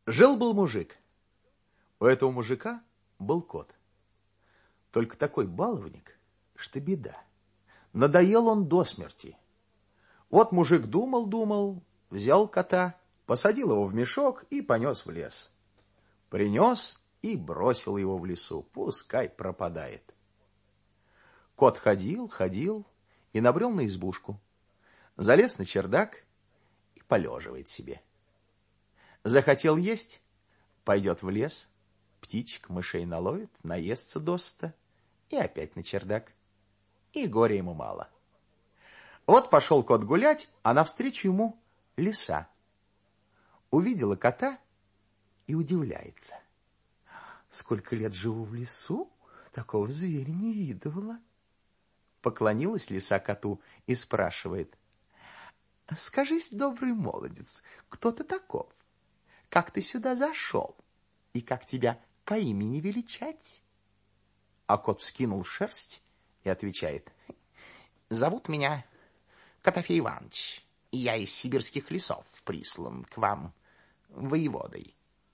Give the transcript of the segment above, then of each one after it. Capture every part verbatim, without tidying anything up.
Жил-был мужик. У этого мужика был кот. Только такой баловник, что беда. Надоел он до смерти. Вот мужик думал-думал, взял кота, посадил его в мешок и понес в лес. Принес и бросил его в лесу, пускай пропадает. Кот ходил, ходил и набрел на избушку. Залез на чердак и полеживает себе. Захотел есть, пойдет в лес, птичек, мышей наловит, наестся досыта и опять на чердак. И горя ему мало. Вот пошел кот гулять, а навстречу ему лиса. Увидела кота и удивляется. Сколько лет живу в лесу, такого зверя не видывала. Поклонилась лиса коту и спрашивает: скажись, добрый молодец, кто ты таков? Как ты сюда зашел? И как тебя по имени величать? А кот скинул шерсть и отвечает: зовут меня Котофей Иванович, и я из сибирских лесов прислан к вам воеводой.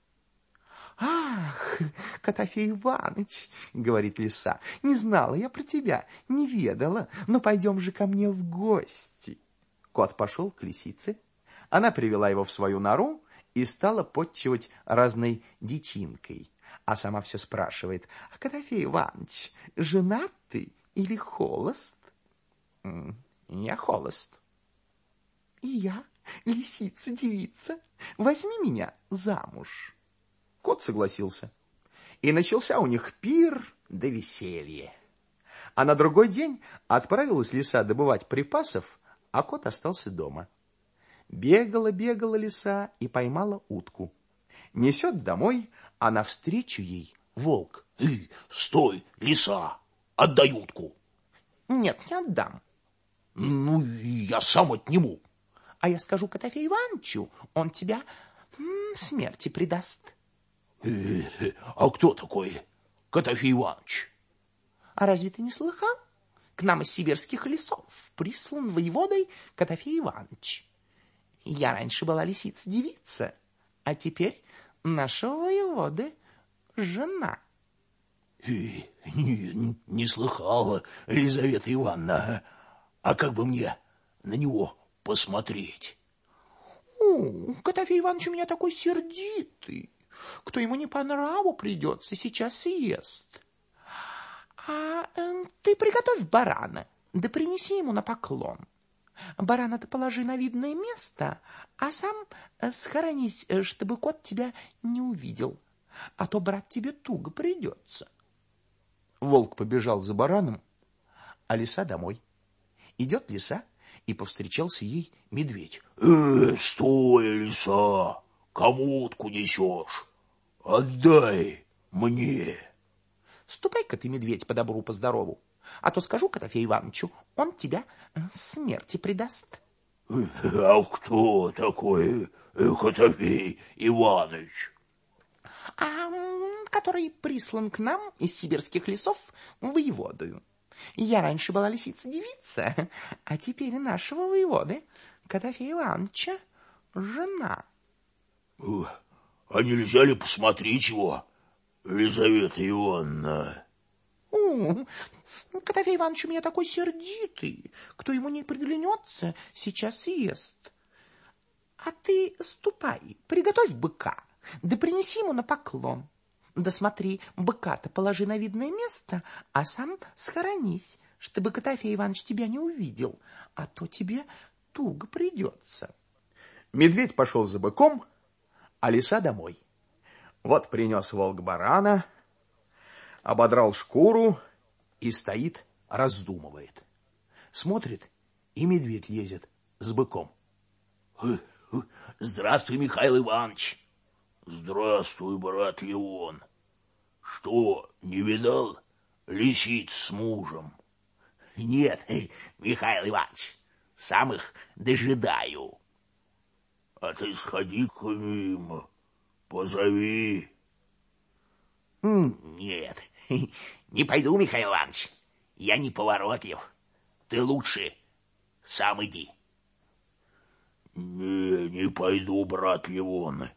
Ах, Котофей Иванович, говорит лиса, не знала я про тебя, не ведала, но пойдем же ко мне в гости. Кот пошел к лисице, она привела его в свою нору и стала подчивать разной дичинкой, а сама все спрашивает: Котофей Иванович, женат ты или холост? Я холост. И я, лисица-девица, возьми меня замуж. Кот согласился. И начался у них пир да веселье. А на другой день отправилась лиса добывать припасов, а кот остался дома. Бегала-бегала лиса и поймала утку. Несет домой, а навстречу ей волк. Э, стой, лиса, отдай утку. Нет, не отдам. Ну, я сам отниму. А я скажу Котофею Ивановичу, он тебя м, смерти предаст. Э, а кто такой Котофей Иванович? А разве ты не слыхал? К нам из сибирских лесов прислан воеводой Котофей Иванович. Я раньше была лисица-девица, а теперь нашего воеводы жена. Э, не, не слыхала, Елизавета Ивановна. А как бы мне на него посмотреть? О, Котофей Иванович у меня такой сердитый. Кто ему не по нраву придется, сейчас съест. А э, ты приготовь барана, да принеси ему на поклон. Барана-то положи на видное место, а сам схоронись, чтобы кот тебя не увидел, а то брать тебе туго придется. Волк побежал за бараном, а лиса домой. Идет лиса, и повстречался ей медведь. Э, стой, лиса, кому утку несешь? Отдай мне. Ступай-ка ты, медведь, по добру, по здорову, а то скажу Котофею Ивановичу, он тебя смерти предаст. А кто такой Котофей Иванович? А который прислан к нам из сибирских лесов воеводою. Я раньше была лисица-девица, а теперь нашего воеводы Котофея Ивановича жена. А нельзя ли посмотреть его, Елизавета Ивановна? О, Котофей Иванович у меня такой сердитый, кто ему не приглянется, сейчас съест. А ты ступай, приготовь быка, да принеси ему на поклон. Да смотри, быка-то положи на видное место, а сам схоронись, чтобы Котофей Иванович тебя не увидел, а то тебе туго придется. Медведь пошел за быком, а лиса домой. Вот принес волк барана, ободрал шкуру и стоит, раздумывает. Смотрит, и медведь лезет с быком. Здравствуй, Михаил Иванович. Здравствуй, брат Леон. Что, не видал лисиц с мужем? Нет, Михаил Иванович, сам их дожидаю. А ты сходи к ним, позови. Нет, не пойду, Михаил Иванович, я не поворотлив. Ты лучше сам иди. Не, не пойду, брат Леон.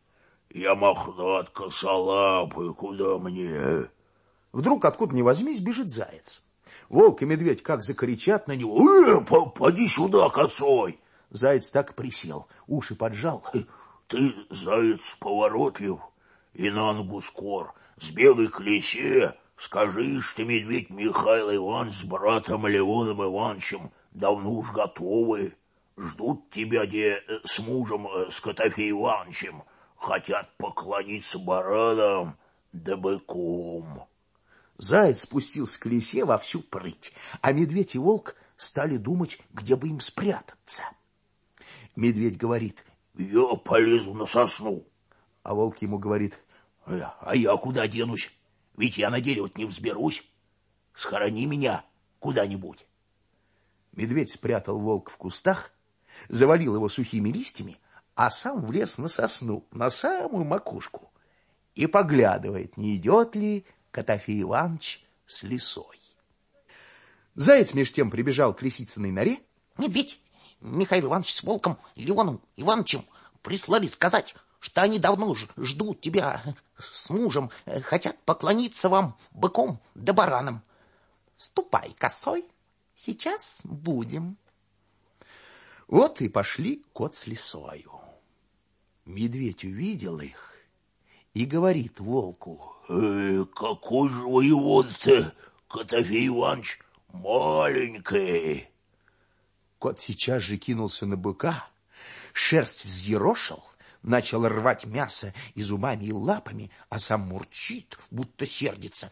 Я мохнат, косолапый, куда мне? Вдруг, откуда ни возьмись, бежит заяц. Волк и медведь как закричат на него. «Э, поди сюда, косой!» Заяц так присел, уши поджал. «Ты, заяц, поворотлив и на ногу скор, сбегай к лисе, скажи, что медведь Михаил Иванович с братом Леоном Ивановичем давно уж готовы. Ждут тебя, где с мужем, с Котофеем Ивановичем, хотят поклониться баранам да быком». Заяц спустился к лисе во всю прыть, а медведь и волк стали думать, где бы им спрятаться. Медведь говорит: «Я полезу на сосну». А волк ему говорит: «А я куда денусь? Ведь я на дерево не взберусь. Схорони меня куда-нибудь». Медведь спрятал волка в кустах, завалил его сухими листьями, а сам влез на сосну, на самую макушку, и поглядывает, не идет ли Котофей Иванович с лисой. Заяц меж тем прибежал к лисицыной норе. «Медведь, Михаил Иванович с волком Леоном Ивановичем прислали сказать, что они давно ждут тебя с мужем, хотят поклониться вам быком да бараном. Ступай, косой, сейчас будем». Вот и пошли кот с лисою. Медведь увидел их и говорит волку: «Э, какой же воевод-то, Котофей Иванович, маленький». Кот сейчас же кинулся на быка, шерсть взъерошил, начал рвать мясо и зубами, и лапами, а сам мурчит, будто сердится.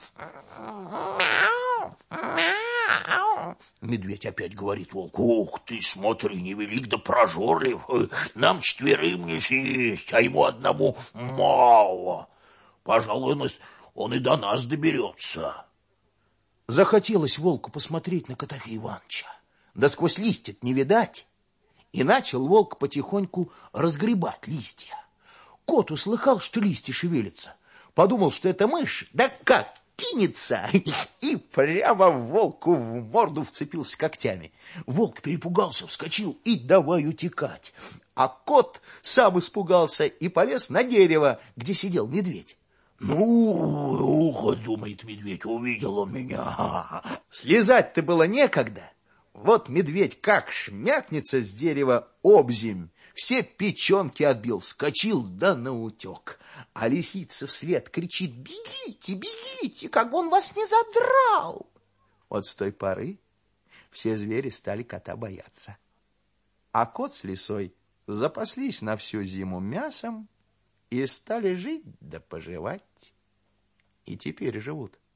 Медведь опять говорит волку: «Ух ты, смотри, невелик да прожорлив, нам четверым не съесть, а ему одному мало. Пожалуй, он и до нас доберется». Захотелось волку посмотреть на Котофея Ивановича, да сквозь листья не видать, и начал волк потихоньку разгребать листья. Кот услыхал, что листья шевелятся, подумал, что это мышь, да как кинется, и прямо волку в морду вцепился когтями. Волк перепугался, вскочил и давай утекать, а кот сам испугался и полез на дерево, где сидел медведь. «Ну, ухо, — думает медведь, — увидел он меня». Слезать-то было некогда. Вот медведь как шмякнется с дерева обземь, все печенки отбил, вскочил да наутек. А лисица вслед кричит: «Бегите, бегите, как бы он вас не задрал!» Вот с той поры все звери стали кота бояться. А кот с лисой запаслись на всю зиму мясом и стали жить да поживать. И теперь живут.